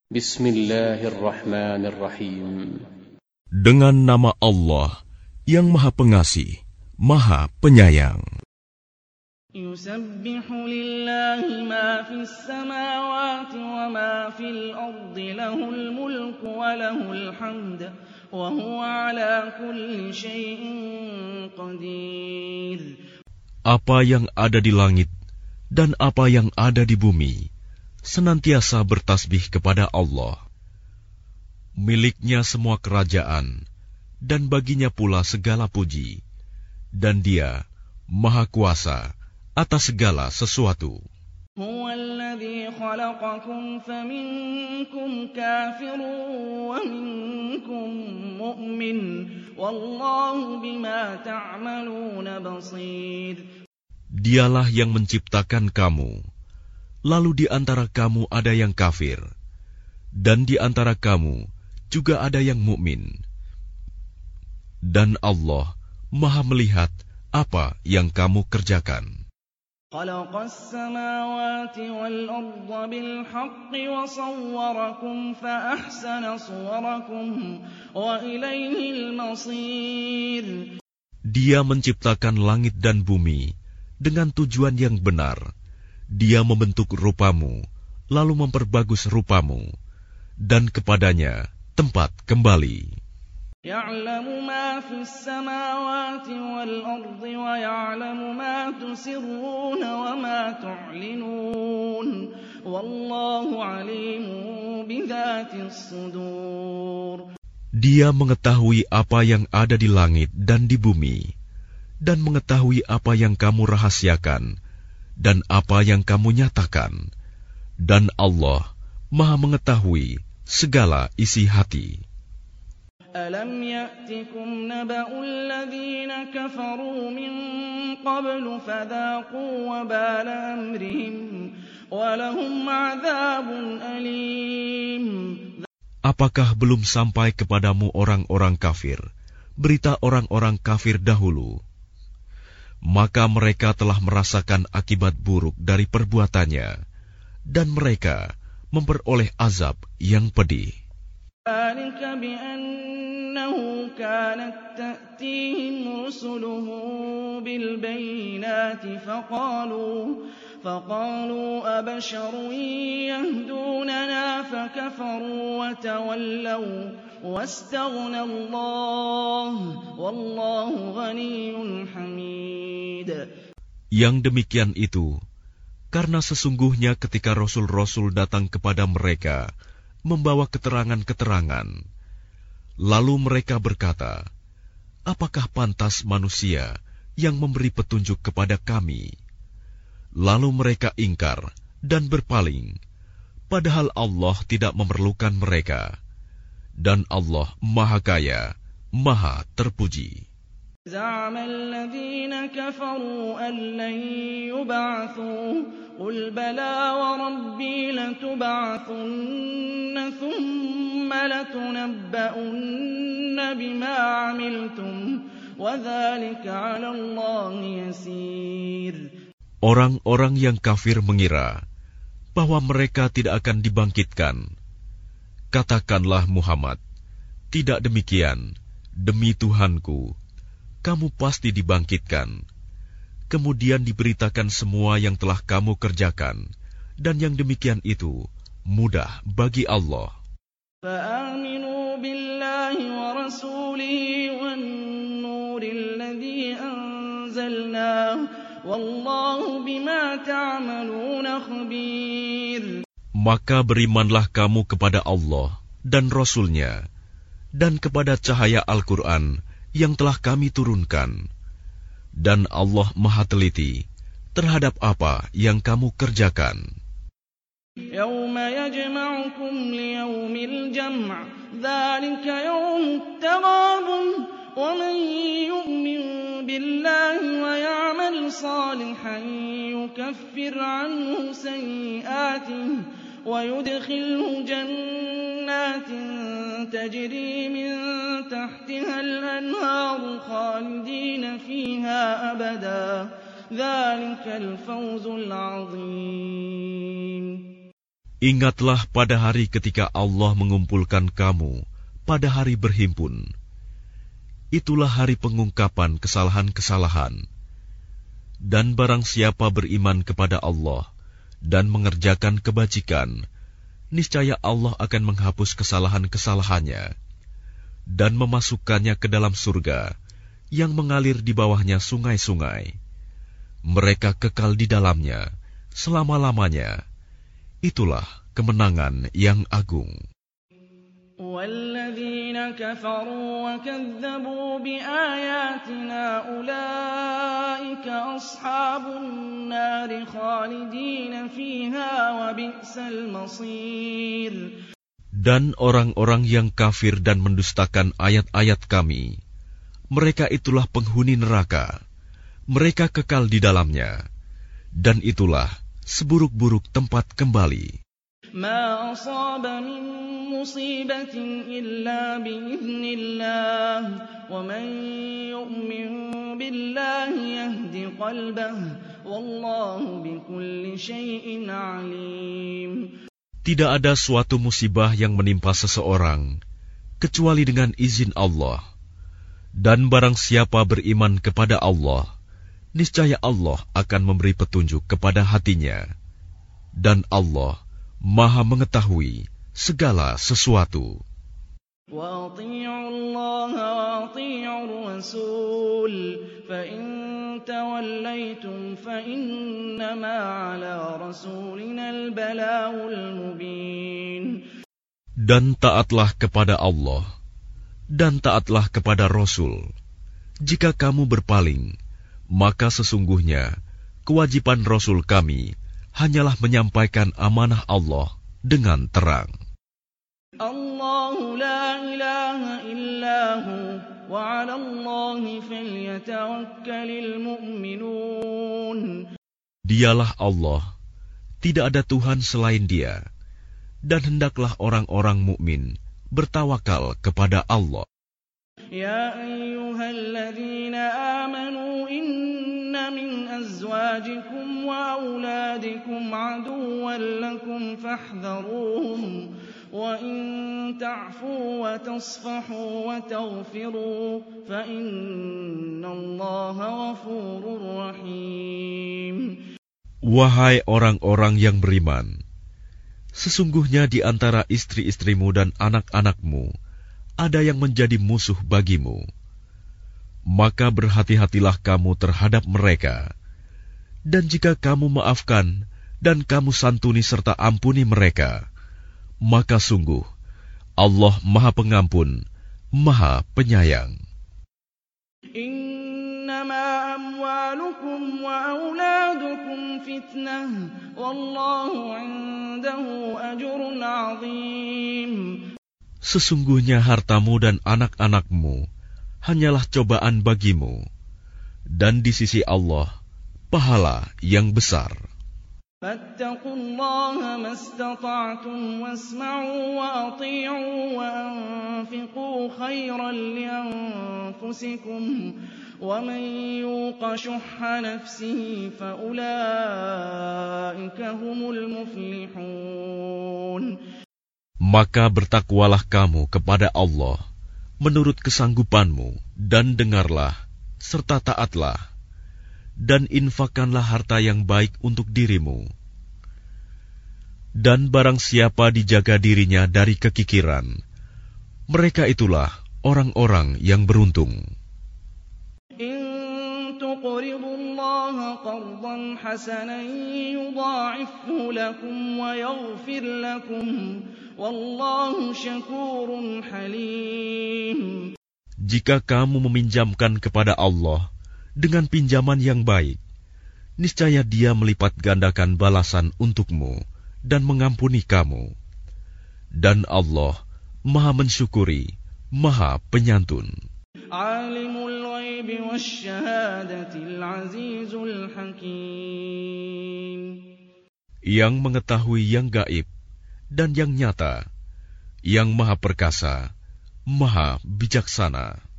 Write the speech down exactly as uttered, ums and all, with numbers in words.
Bismillahirrahmanirrahim. Dengan nama Allah yang Maha Pengasih, Maha Penyayang. Yusabbihu lillahi ma fis samawati wa ma fil ardi lahul mulku wa lahul hamd wa huwa ala kulli syai'in qadir. Apa yang ada di langit dan apa yang ada di bumi senantiasa bertasbih kepada Allah. Miliknya semua kerajaan, dan baginya pula segala puji, dan Dia Maha Kuasa atas segala sesuatu. Huwa alladhi khalaqakum faminkum kafirun wa minkum mu'min, wallahu bima ta'maluna basir. Dialah yang menciptakan kamu. Lalu di antara kamu ada yang kafir, dan di antara kamu juga ada yang mukmin. Dan Allah Maha melihat apa yang kamu kerjakan. Khalaqas samawati wal arda bil haqqi wa sawwarakum fa ahsana suwarakum wa ilaihil masir. Dia menciptakan langit dan bumi dengan tujuan yang benar. Dia membentuk rupamu, lalu memperbagus rupamu, dan kepadanya tempat kembali. Ya'lamu ma fis samawati wal ardi wa ya'lamu ma tusirruna wa ma tu'linun. Wallahu alimun bidzatis sudur. Dia mengetahui apa yang ada di langit dan di bumi, dan mengetahui apa yang kamu rahasiakan dan apa yang kamu nyatakan, dan Allah Maha mengetahui segala isi hati. Alam ya'tikum naba'ul ladzina kafaru min qablu fadhaqu wabala amrihim wa lahum 'adzabun alim. Apakah belum sampai kepadamu orang-orang kafir, berita orang-orang kafir dahulu? Maka mereka telah merasakan akibat buruk dari perbuatannya, dan mereka memperoleh azab yang pedih. ذَلِكَ بِأَنَّهُ كَانَتْ تَأْتِيهِمْ رُسُلُهُم بِالْبَيِّنَاتِ فَقَالُوا فَقَالُوا أَبَشَرٌ يَهْدُونَنَا فَكَفَرُوا وَتَوَلَّوْا وَاسْتَغْنَى اللَّهُ وَاللَّهُ غَنِيٌّ حَمِيدٌ. Yang demikian itu, karena sesungguhnya ketika rasul-rasul datang kepada mereka membawa keterangan-keterangan, lalu mereka berkata, apakah pantas manusia yang memberi petunjuk kepada kami? Lalu mereka ingkar dan berpaling, padahal Allah tidak memerlukan mereka, dan Allah Maha Kaya, Maha Terpuji. زعم الذين كفروا أن لن يبعثوا قل بلى وربي لتبعثن ثم لتنبؤن بما عملتم وذلك على الله يسير. Orang-orang yang kafir mengira bahwa mereka tidak akan dibangkitkan. Katakanlah Muhammad, tidak demikian, demi Tuhanku, kamu pasti dibangkitkan. Kemudian diberitakan semua yang telah kamu kerjakan, dan yang demikian itu mudah bagi Allah. فَآمِنُوا بِاللَّهِ وَرَسُولِهِ وَالنُّورِ الَّذِي أَنزَلْنَاهُ وَاللَّهُ بِمَا تَعْمَلُونَ خَبِيرٌ. Maka berimanlah kamu kepada Allah dan Rasul-Nya, dan kepada cahaya Al-Quran yang telah kami turunkan, dan Allah Maha Teliti terhadap apa yang kamu kerjakan. Yauma yajma'ukum liyaumil jam' dzalika yaumut taghabun wa man yu'min billahi wa ya'mal salihan yukaffir 'anhu sayyi'atihi wa yudkhilhu jannatin tajri min tahtiha al-anharu khalidina fiha abada dzalikal fawzul 'adzim. Ingatlah pada hari ketika Allah mengumpulkan kamu pada hari berhimpun. Itulah hari pengungkapan kesalahan-kesalahan. Dan barang siapa beriman kepada Allah dan mengerjakan kebajikan, niscaya Allah akan menghapus kesalahan-kesalahannya dan memasukkannya ke dalam surga yang mengalir di bawahnya sungai-sungai. Mereka kekal di dalamnya selama-lamanya. Itulah kemenangan yang agung. وَالَّذِينَ كَفَرُوا وَكَذَّبُوا بِآيَاتِنَا أُولَٰئِكَ أَصْحَابُ النَّارِ خَالِدِينَ فِيهَا وَبِئْسَ الْمَصِيرُ. Dan orang-orang yang kafir dan mendustakan ayat-ayat kami, mereka itulah penghuni neraka. Mereka kekal di dalamnya, dan itulah seburuk-buruk tempat kembali. مَا أَصَابَ مِن مُّصِيبَةٍ إِلَّا بِإِذْنِ اللَّهِ وَمَن يُؤْمِن بِاللَّهِ يَهْدِ قَلْبَهُ وَاللَّهُ بِكُلِّ شَيْءٍ عَلِيمٌ. Tidak ada suatu musibah yang menimpa seseorang kecuali dengan izin Allah. Dan barang siapa beriman kepada Allah, niscaya Allah akan memberi petunjuk kepada hatinya. Dan Allah Maha mengetahui segala sesuatu. وَأَطِيعُوا اللَّهَ وَأَطِيعُوا الرَّسُولَ فَإِن تَوَلَّيْتُمْ فَإِنَّمَا عَلَىٰ رَسُولِنَا الْبَلَاغُ الْمُبِينُ. Dan taatlah kepada Allah, dan taatlah kepada Rasul. Jika kamu berpaling, maka sesungguhnya kewajiban Rasul kami hanyalah menyampaikan amanah Allah dengan terang. Allahu la ilaha illahu wa 'ala Allahi falyatawakkalul mu'minun. Dialah Allah, tidak ada Tuhan selain Dia, dan hendaklah orang-orang mukmin bertawakal kepada Allah. Ya ayyuhalladzina amanu inna min azwajikum wa auladikum aduwwan lakum fahdharuhum wa in ta'fu wa tasfahu wa taghfiru fa innallaha ghafurur rahim. Wahai orang-orang yang beriman, sesungguhnya di antara istri-istrimu dan anak-anakmu ada yang menjadi musuh bagimu. Maka berhati-hatilah kamu terhadap mereka. Dan jika kamu maafkan dan kamu santuni serta ampuni mereka, maka sungguh Allah Maha Pengampun, Maha Penyayang. Innama amwalukum wa auladukum fitnah wallahu 'indahu ajrun 'azim. Sesungguhnya hartamu dan anak-anakmu hanyalah cobaan bagimu, dan di sisi Allah pahala yang besar. Fattaqullaha mastata'tum wasma'u wa ati'u wa anfiqu khairan li anfusikum wa man yuqa shuhha nafsihi fa ulaika humul muflihun. Maka bertakwalah kamu kepada Allah menurut kesanggupanmu, dan dengarlah serta taatlah, dan infakkanlah harta yang baik untuk dirimu. Dan barang siapa dijaga dirinya dari kekikiran, mereka itulah orang-orang yang beruntung. In tuqridullaha qardan hasanan yudha'ifhu lakum wa yaghfir lakum wallahu syakurun halim. Jika kamu meminjamkan kepada Allah dengan pinjaman yang baik, niscaya Dia melipat gandakan balasan untukmu dan mengampuni kamu. Dan Allah Maha mensyukuri, Maha penyantun. Alimul ghaibi wasyahadatil azizul hakim. Yang mengetahui yang gaib dan yang nyata, yang Maha Perkasa, Maha Bijaksana.